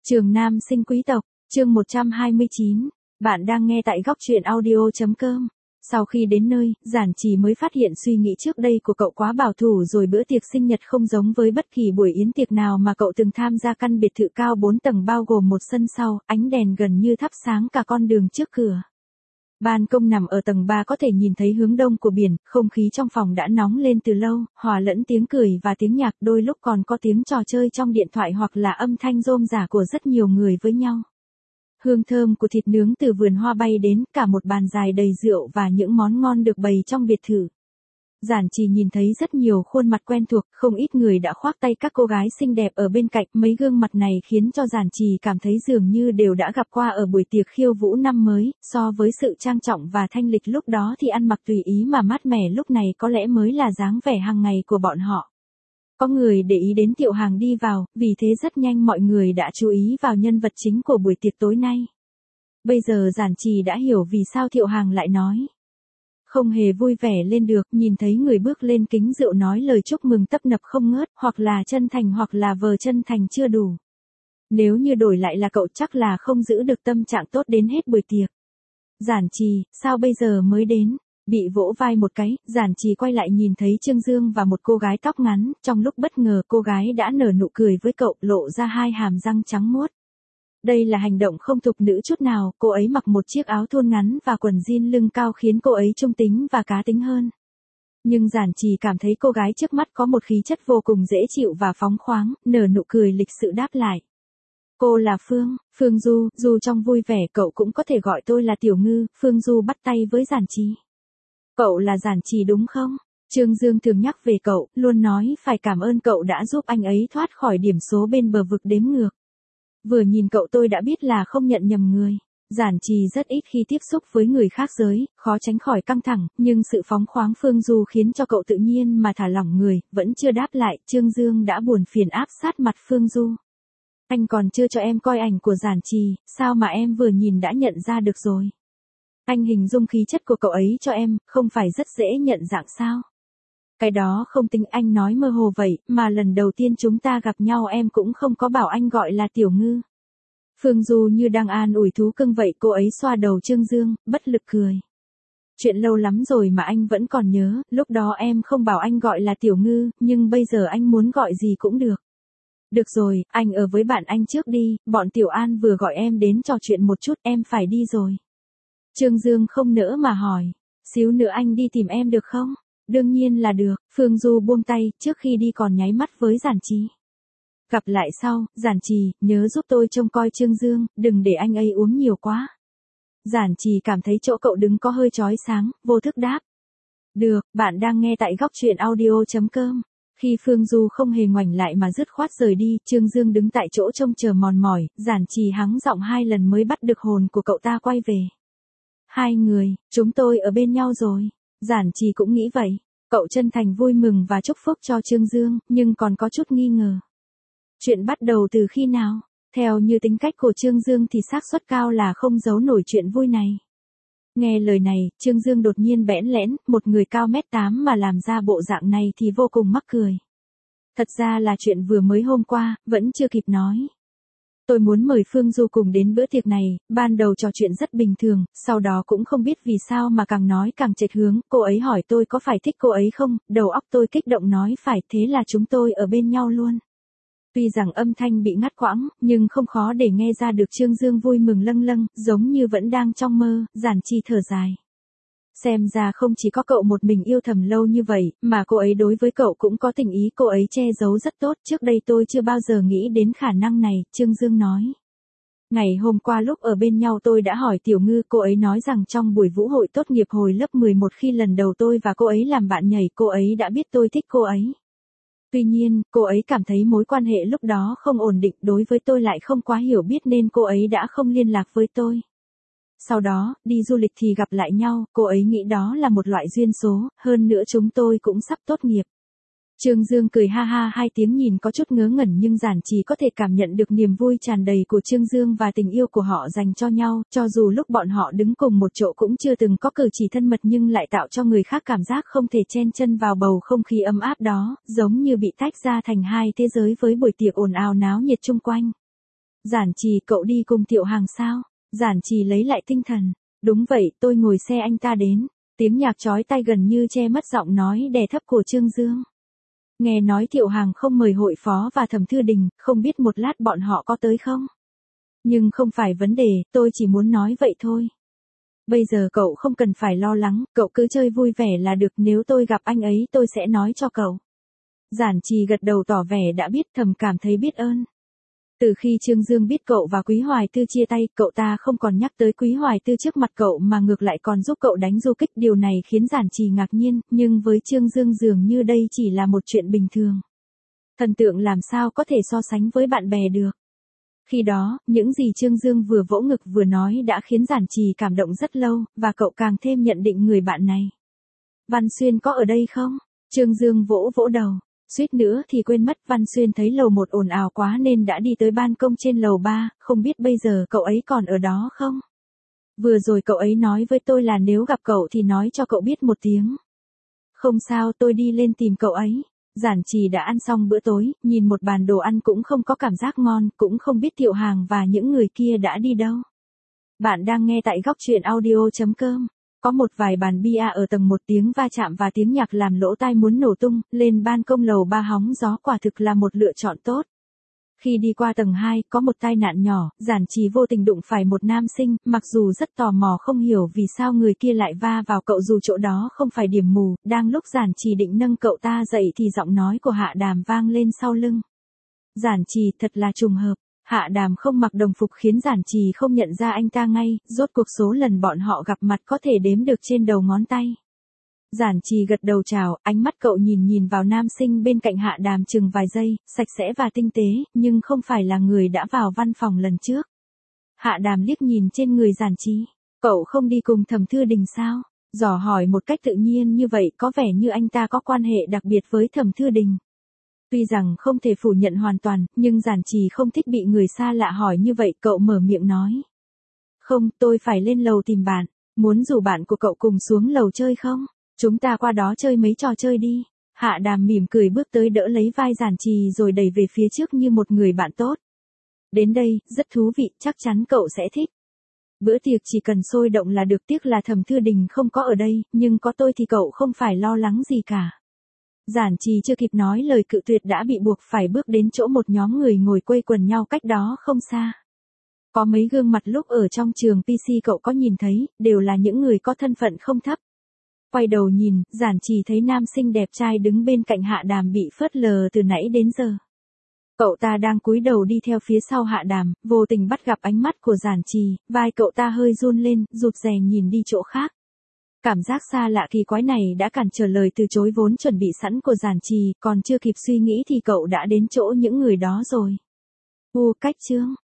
Trường Nam sinh quý tộc, chương 129. Bạn đang nghe tại góc truyện audio.com. Sau khi đến nơi, Giản Trì mới phát hiện suy nghĩ trước đây của cậu quá bảo thủ rồi bữa tiệc sinh nhật không giống với bất kỳ buổi yến tiệc nào mà cậu từng tham gia. Căn biệt thự cao 4 tầng bao gồm một sân sau, ánh đèn gần như thắp sáng cả con đường trước cửa. Ban công nằm ở tầng 3 có thể nhìn thấy hướng đông của biển, không khí trong phòng đã nóng lên từ lâu, hòa lẫn tiếng cười và tiếng nhạc, đôi lúc còn có tiếng trò chơi trong điện thoại hoặc là âm thanh rôm rả của rất nhiều người với nhau. Hương thơm của thịt nướng từ vườn hoa bay đến, cả một bàn dài đầy rượu và những món ngon được bày trong biệt thự. Giản Trì nhìn thấy rất nhiều khuôn mặt quen thuộc, không ít người đã khoác tay các cô gái xinh đẹp ở bên cạnh. Mấy gương mặt này khiến cho Giản Trì cảm thấy dường như đều đã gặp qua ở buổi tiệc khiêu vũ năm mới. So với sự trang trọng và thanh lịch lúc đó thì ăn mặc tùy ý mà mát mẻ lúc này có lẽ mới là dáng vẻ hàng ngày của bọn họ. Có người để ý đến Thiệu Hàng đi vào, vì thế rất nhanh mọi người đã chú ý vào nhân vật chính của buổi tiệc tối nay. Bây giờ Giản Trì đã hiểu vì sao Thiệu Hàng lại nói không hề vui vẻ lên được, nhìn thấy người bước lên kính rượu nói lời chúc mừng tấp nập không ngớt, hoặc là chân thành hoặc là vờ chân thành chưa đủ. Nếu như đổi lại là cậu chắc là không giữ được tâm trạng tốt đến hết buổi tiệc. Giản Trì, sao bây giờ mới đến? Bị vỗ vai một cái, Giản Trì quay lại nhìn thấy Trương Dương và một cô gái tóc ngắn, trong lúc bất ngờ cô gái đã nở nụ cười với cậu, lộ ra hai hàm răng trắng muốt. Đây là hành động không thục nữ chút nào, cô ấy mặc một chiếc áo thun ngắn và quần jean lưng cao khiến cô ấy trung tính và cá tính hơn. Nhưng Giản Trì cảm thấy cô gái trước mắt có một khí chất vô cùng dễ chịu và phóng khoáng, nở nụ cười lịch sự đáp lại. Cô là Phương Du, dù trong vui vẻ cậu cũng có thể gọi tôi là Tiểu Ngư. Phương Du bắt tay với Giản Trì. Cậu là Giản Trì đúng không? Trương Dương thường nhắc về cậu, luôn nói phải cảm ơn cậu đã giúp anh ấy thoát khỏi điểm số bên bờ vực đếm ngược. Vừa nhìn cậu tôi đã biết là không nhận nhầm người. Giản Trì rất ít khi tiếp xúc với người khác giới, khó tránh khỏi căng thẳng, nhưng sự phóng khoáng Phương Du khiến cho cậu tự nhiên mà thả lỏng người. Vẫn chưa đáp lại, Trương Dương đã buồn phiền áp sát mặt Phương Du. Anh còn chưa cho em coi ảnh của Giản Trì, sao mà em vừa nhìn đã nhận ra được rồi? Anh hình dung khí chất của cậu ấy cho em, không phải rất dễ nhận dạng sao? Cái đó không tính, anh nói mơ hồ vậy, mà lần đầu tiên chúng ta gặp nhau em cũng không có bảo anh gọi là Tiểu Ngư. Phương Du như đang an ủi thú cưng vậy, cô ấy xoa đầu Trương Dương, bất lực cười. Chuyện lâu lắm rồi mà anh vẫn còn nhớ, lúc đó em không bảo anh gọi là Tiểu Ngư, nhưng bây giờ anh muốn gọi gì cũng được. Được rồi, anh ở với bạn anh trước đi, bọn Tiểu An vừa gọi em đến trò chuyện một chút, em phải đi rồi. Trương Dương không nỡ mà hỏi, xíu nữa anh đi tìm em được không? Đương nhiên là được, Phương Du buông tay, trước khi đi còn nháy mắt với Giản Trì. Gặp lại sau, Giản Trì, nhớ giúp tôi trông coi Trương Dương, đừng để anh ấy uống nhiều quá. Giản Trì cảm thấy chỗ cậu đứng có hơi chói sáng, vô thức đáp. Được, bạn đang nghe tại góc truyện audio.com. Khi Phương Du không hề ngoảnh lại mà dứt khoát rời đi, Trương Dương đứng tại chỗ trông chờ mòn mỏi, Giản Trì hắng giọng 2 lần mới bắt được hồn của cậu ta quay về. Hai người, chúng tôi ở bên nhau rồi. Giản Trì cũng nghĩ vậy. Cậu chân thành vui mừng và chúc phúc cho Trương Dương, nhưng còn có chút nghi ngờ. Chuyện bắt đầu từ khi nào? Theo như tính cách của Trương Dương thì xác suất cao là không giấu nổi chuyện vui này. Nghe lời này, Trương Dương đột nhiên bẽn lẽn, một người cao 1m8 mà làm ra bộ dạng này thì vô cùng mắc cười. Thật ra là chuyện vừa mới hôm qua, vẫn chưa kịp nói. Tôi muốn mời Phương Du cùng đến bữa tiệc này, ban đầu trò chuyện rất bình thường, sau đó cũng không biết vì sao mà càng nói càng chệch hướng, cô ấy hỏi tôi có phải thích cô ấy không, đầu óc tôi kích động nói phải, thế là chúng tôi ở bên nhau luôn. Tuy rằng âm thanh bị ngắt quãng, nhưng không khó để nghe ra được Trương Dương vui mừng lâng lâng, giống như vẫn đang trong mơ. Giản Trì thở dài. Xem ra không chỉ có cậu một mình yêu thầm lâu như vậy, mà cô ấy đối với cậu cũng có tình ý, cô ấy che giấu rất tốt, trước đây tôi chưa bao giờ nghĩ đến khả năng này, Trương Dương nói. Ngày hôm qua lúc ở bên nhau tôi đã hỏi Tiểu Ngư, cô ấy nói rằng trong buổi vũ hội tốt nghiệp hồi lớp 11 khi lần đầu tôi và cô ấy làm bạn nhảy, cô ấy đã biết tôi thích cô ấy. Tuy nhiên, cô ấy cảm thấy mối quan hệ lúc đó không ổn định, đối với tôi lại không quá hiểu biết nên cô ấy đã không liên lạc với tôi. Sau đó, đi du lịch thì gặp lại nhau, cô ấy nghĩ đó là một loại duyên số, hơn nữa chúng tôi cũng sắp tốt nghiệp. Trương Dương cười ha ha 2 tiếng nhìn có chút ngớ ngẩn nhưng Giản Trì có thể cảm nhận được niềm vui tràn đầy của Trương Dương và tình yêu của họ dành cho nhau, cho dù lúc bọn họ đứng cùng một chỗ cũng chưa từng có cử chỉ thân mật nhưng lại tạo cho người khác cảm giác không thể chen chân vào bầu không khí ấm áp đó, giống như bị tách ra thành 2 thế giới với buổi tiệc ồn ào náo nhiệt chung quanh. Giản Trì, cậu đi cùng Thiệu Hàng sao? Giản Trì lấy lại tinh thần. Đúng vậy, tôi ngồi xe anh ta đến. Tiếng nhạc chói tai gần như che mất giọng nói đè thấp của Trương Dương. Nghe nói Thiệu Hàng không mời hội phó và Thẩm Thư Đình, không biết một lát bọn họ có tới không? Nhưng không phải vấn đề, tôi chỉ muốn nói vậy thôi. Bây giờ cậu không cần phải lo lắng, cậu cứ chơi vui vẻ là được, nếu tôi gặp anh ấy tôi sẽ nói cho cậu. Giản Trì gật đầu tỏ vẻ đã biết, thầm cảm thấy biết ơn. Từ khi Trương Dương biết cậu và Quý Hoài Tư chia tay, cậu ta không còn nhắc tới Quý Hoài Tư trước mặt cậu mà ngược lại còn giúp cậu đánh du kích. Điều này khiến Giản Trì ngạc nhiên, nhưng với Trương Dương dường như đây chỉ là một chuyện bình thường. Thần tượng làm sao có thể so sánh với bạn bè được. Khi đó, những gì Trương Dương vừa vỗ ngực vừa nói đã khiến Giản Trì cảm động rất lâu, và cậu càng thêm nhận định người bạn này. Văn Xuyên có ở đây không? Trương Dương vỗ vỗ đầu. Suýt nữa thì quên mất, Văn Xuyên thấy lầu 1 ồn ào quá nên đã đi tới ban công trên lầu 3, không biết bây giờ cậu ấy còn ở đó không? Vừa rồi cậu ấy nói với tôi là nếu gặp cậu thì nói cho cậu biết một tiếng. Không sao, tôi đi lên tìm cậu ấy. Giản Trì đã ăn xong bữa tối, nhìn một bàn đồ ăn cũng không có cảm giác ngon, cũng không biết Thiệu Hàng và những người kia đã đi đâu. Bạn đang nghe tại góc truyện audio.com. Có một vài bàn bia ở tầng 1, tiếng va chạm và tiếng nhạc làm lỗ tai muốn nổ tung, lên ban công lầu 3 hóng gió quả thực là một lựa chọn tốt. Khi đi qua tầng 2, có một tai nạn nhỏ, Giản Trì vô tình đụng phải một nam sinh, mặc dù rất tò mò không hiểu vì sao người kia lại va vào cậu dù chỗ đó không phải điểm mù, đang lúc Giản Trì định nâng cậu ta dậy thì giọng nói của Hạ Đàm vang lên sau lưng. Giản Trì, thật là trùng hợp. Hạ Đàm không mặc đồng phục khiến Giản Trì không nhận ra anh ta ngay, rốt cuộc số lần bọn họ gặp mặt có thể đếm được trên đầu ngón tay. Giản Trì gật đầu chào, ánh mắt cậu nhìn vào nam sinh bên cạnh Hạ Đàm chừng vài giây, sạch sẽ và tinh tế, nhưng không phải là người đã vào văn phòng lần trước. Hạ Đàm liếc nhìn trên người Giản Trì, cậu không đi cùng Thẩm Thư Đình sao? Dò hỏi một cách tự nhiên như vậy, có vẻ như anh ta có quan hệ đặc biệt với Thẩm Thư Đình. Tuy rằng không thể phủ nhận hoàn toàn, nhưng Giản Trì không thích bị người xa lạ hỏi như vậy, cậu mở miệng nói. Không, tôi phải lên lầu tìm bạn, muốn rủ bạn của cậu cùng xuống lầu chơi không? Chúng ta qua đó chơi mấy trò chơi đi. Hạ Đàm mỉm cười bước tới đỡ lấy vai Giản Trì rồi đẩy về phía trước như một người bạn tốt. Đến đây, rất thú vị, chắc chắn cậu sẽ thích. Bữa tiệc chỉ cần sôi động là được, tiếc là Thẩm Thư Đình không có ở đây, nhưng có tôi thì cậu không phải lo lắng gì cả. Giản Trì chưa kịp nói lời cự tuyệt đã bị buộc phải bước đến chỗ một nhóm người ngồi quây quần nhau cách đó không xa. Có mấy gương mặt lúc ở trong trường PC cậu có nhìn thấy, đều là những người có thân phận không thấp. Quay đầu nhìn, Giản Trì thấy nam sinh đẹp trai đứng bên cạnh Hạ Đàm bị phớt lờ từ nãy đến giờ. Cậu ta đang cúi đầu đi theo phía sau Hạ Đàm, vô tình bắt gặp ánh mắt của Giản Trì, vai cậu ta hơi run lên, rụt rè nhìn đi chỗ khác. Cảm giác xa lạ kỳ quái này đã cản trở lời từ chối vốn chuẩn bị sẵn của Giản Trì, còn chưa kịp suy nghĩ thì cậu đã đến chỗ những người đó rồi. Cách chương